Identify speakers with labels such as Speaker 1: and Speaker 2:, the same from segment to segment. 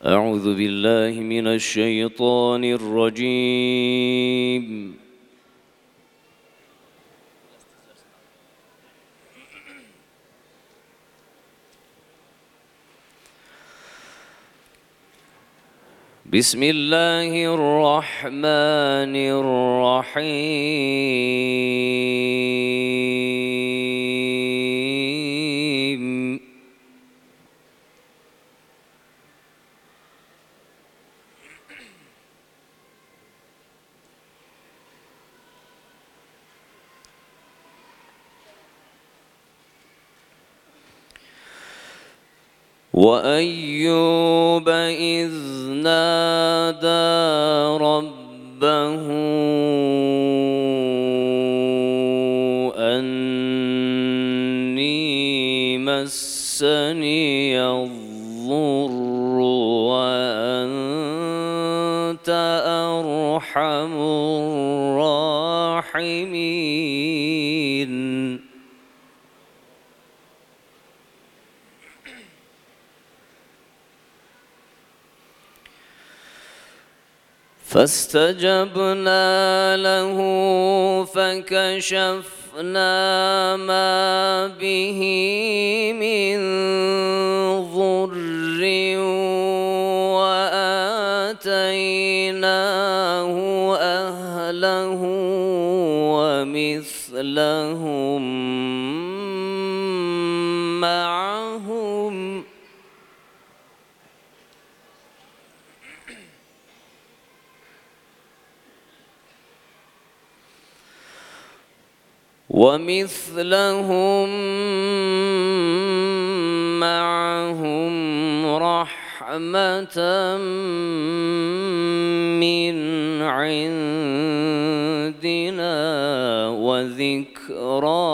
Speaker 1: أعوذ بالله من الشيطان الرجيم. بسم الله الرحمن الرحيم. وأيوب إذ نادى ربه أني مسني الضر وأنت أرحم الراحمين. فاستجبنا له فكشفنا ما به من ضر وآتيناه أهله ومثلهم معهم رحمة من عندنا وذكرى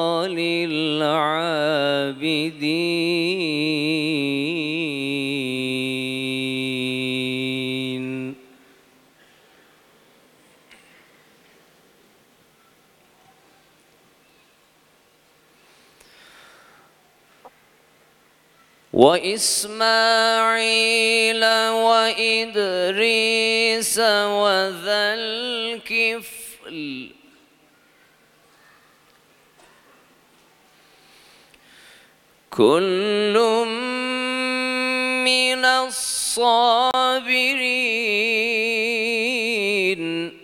Speaker 1: للعابدين. وإسماعيل وإدريس وذا الكفل كل من الصابرين.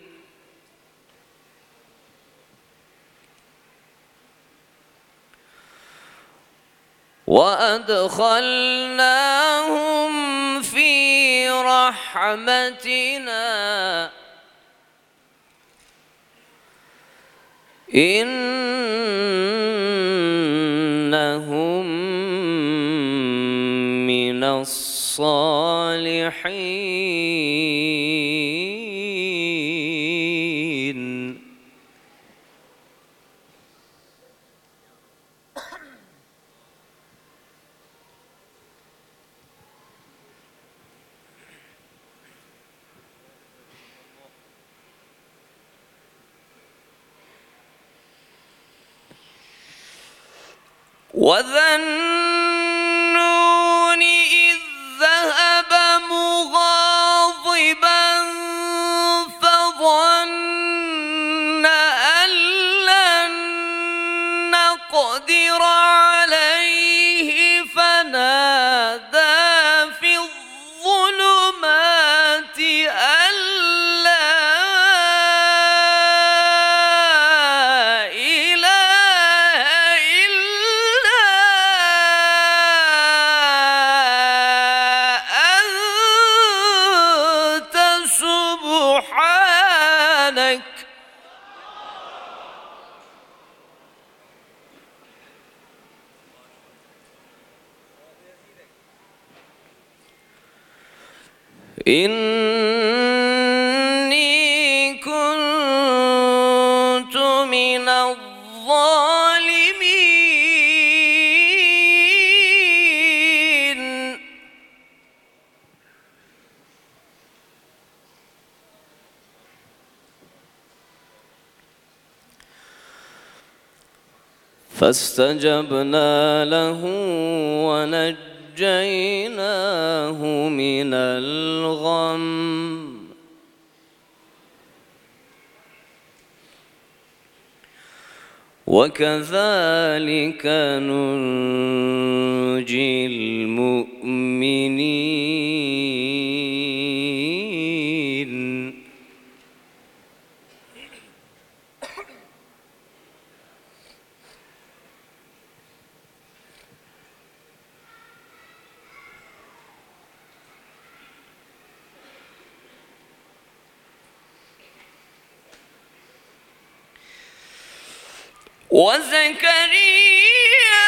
Speaker 1: وأدخلناهم في رحمتنا إنهم من الصالحين. وذا النون إذ ذهب مغاضبا فظن أن لن نقدر عليه فنادى في الظلمات أن لا إله إلا أنت سبحانك إني كنت من الظالمين. فاستجبنا له ونجيناه ونجيناه من الغم وكذلك ننجي المؤمنين. وزكريا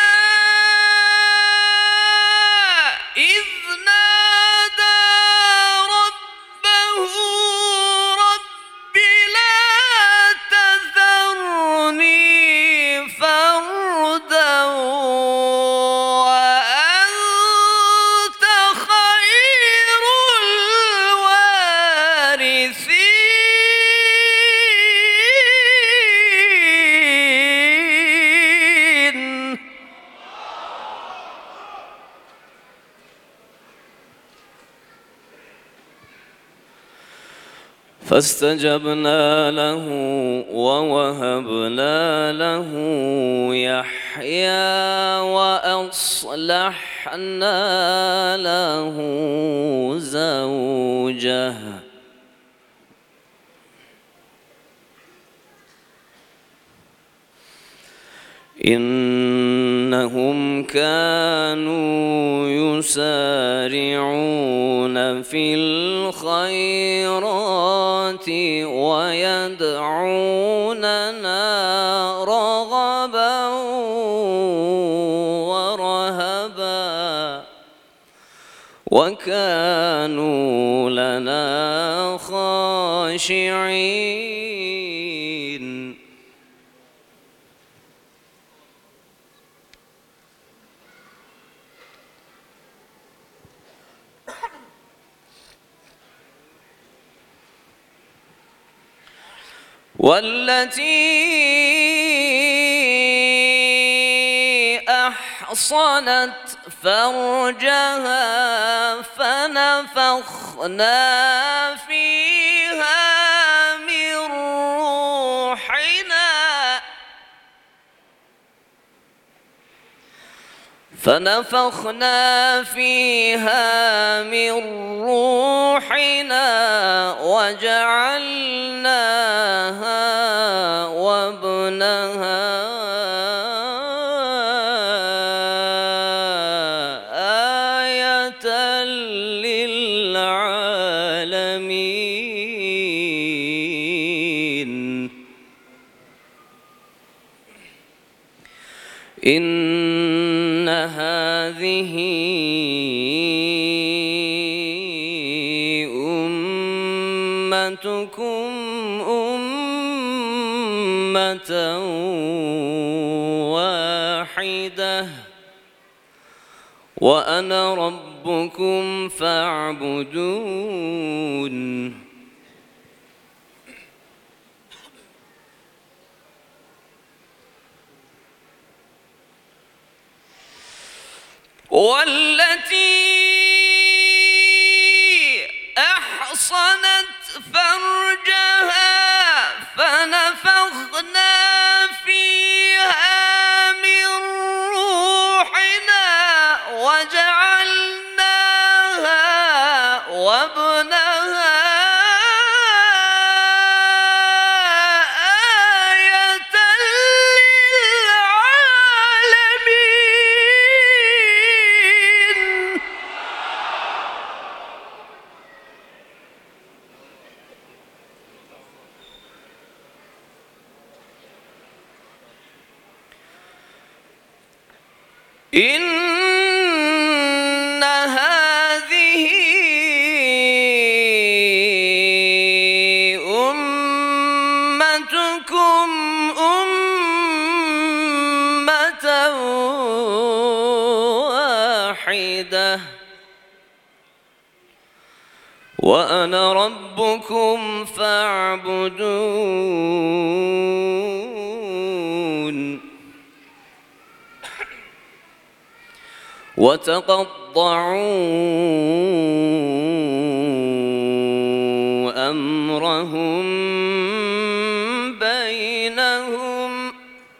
Speaker 1: إذ نادى ربه رب لا تذرني فردا وأنت خير الوارثين. فاستجبنا له ووهبنا له يحيى وأصلحنا له زوجه إنهم كانوا يسارعون في الخيرات ويدعوننا رغبا ورهبا وكانوا لنا خاشعين. والتي أحصنت فرجها فنفخنا فيها من روحنا وجعلناها وابنها آية للعالمين. إن هذه أمتكم أمة واحدة وأنا ربكم فاعبدون. والتي أحصنت فرجها فنفخنا فيها من روحنا وجعلناها وابنها آية للعالمين. إن هذه أمتكم أمة واحدة وأنا ربكم فاعبدون. وتقطعوا أمرهم بينهم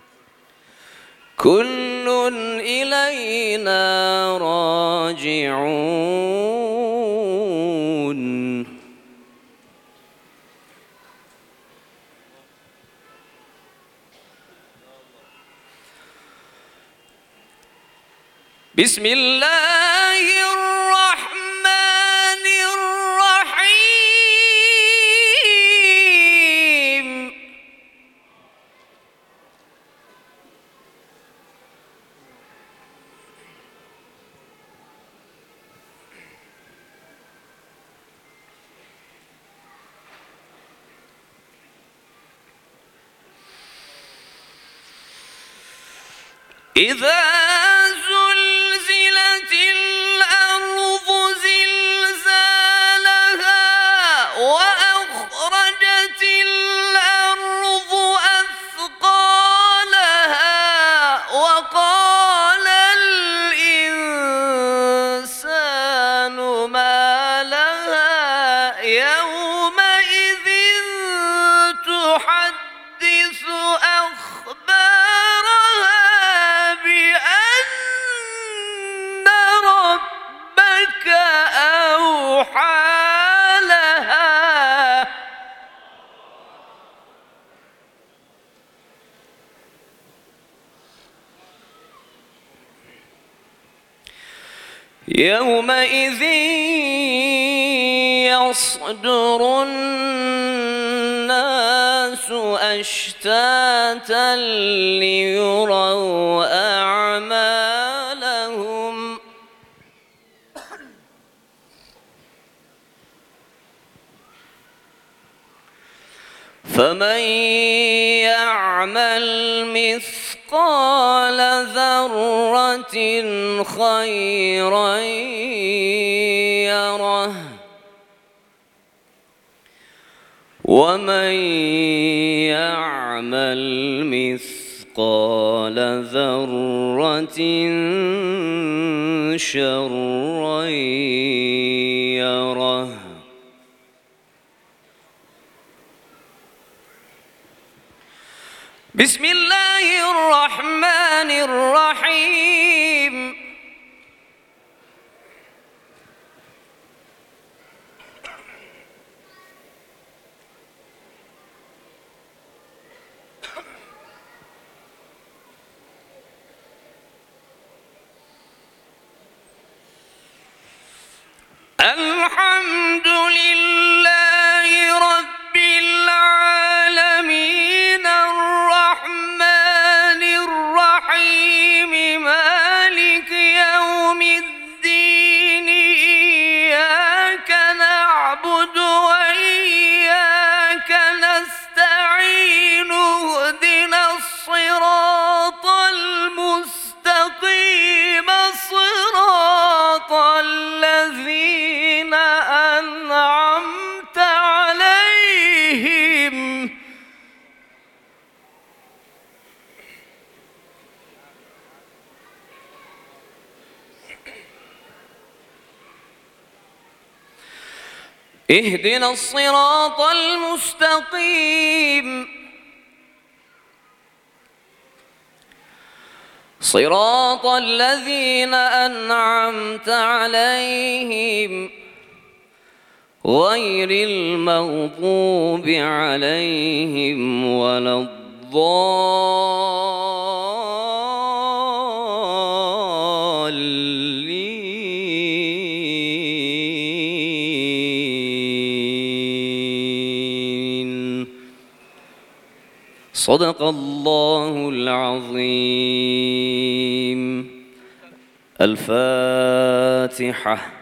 Speaker 1: كل إلينا راجعون. بسم الله الرحمن الرحيم. إذا زلزلت الأرض زلزالها وأخرجت الأرض أثقالها وقال الإنسان ما لها يومئذ تحدث أخبارها بأن ربك أوحى لها. يومئذ يصدر الناس أشتاتا ليروا أعمالهم فمن يعمل مثقال ذرة خيرا يره ومن يعمل مثقال ذرة شرا يره. بسم الله الرحمن الرحيم. الحمد لله رب العالمين الرحمن الرحيم مالك يوم الدين إياك نعبد وإياك نستعين اهدنا الصراط المستقيم صراط الذين أنعمت عليهم اهدنا الصراط المستقيم صراط الذين أنعمت عليهم غير المغضوب عليهم ولا الضالين. صدق الله العظيم. الفاتحة.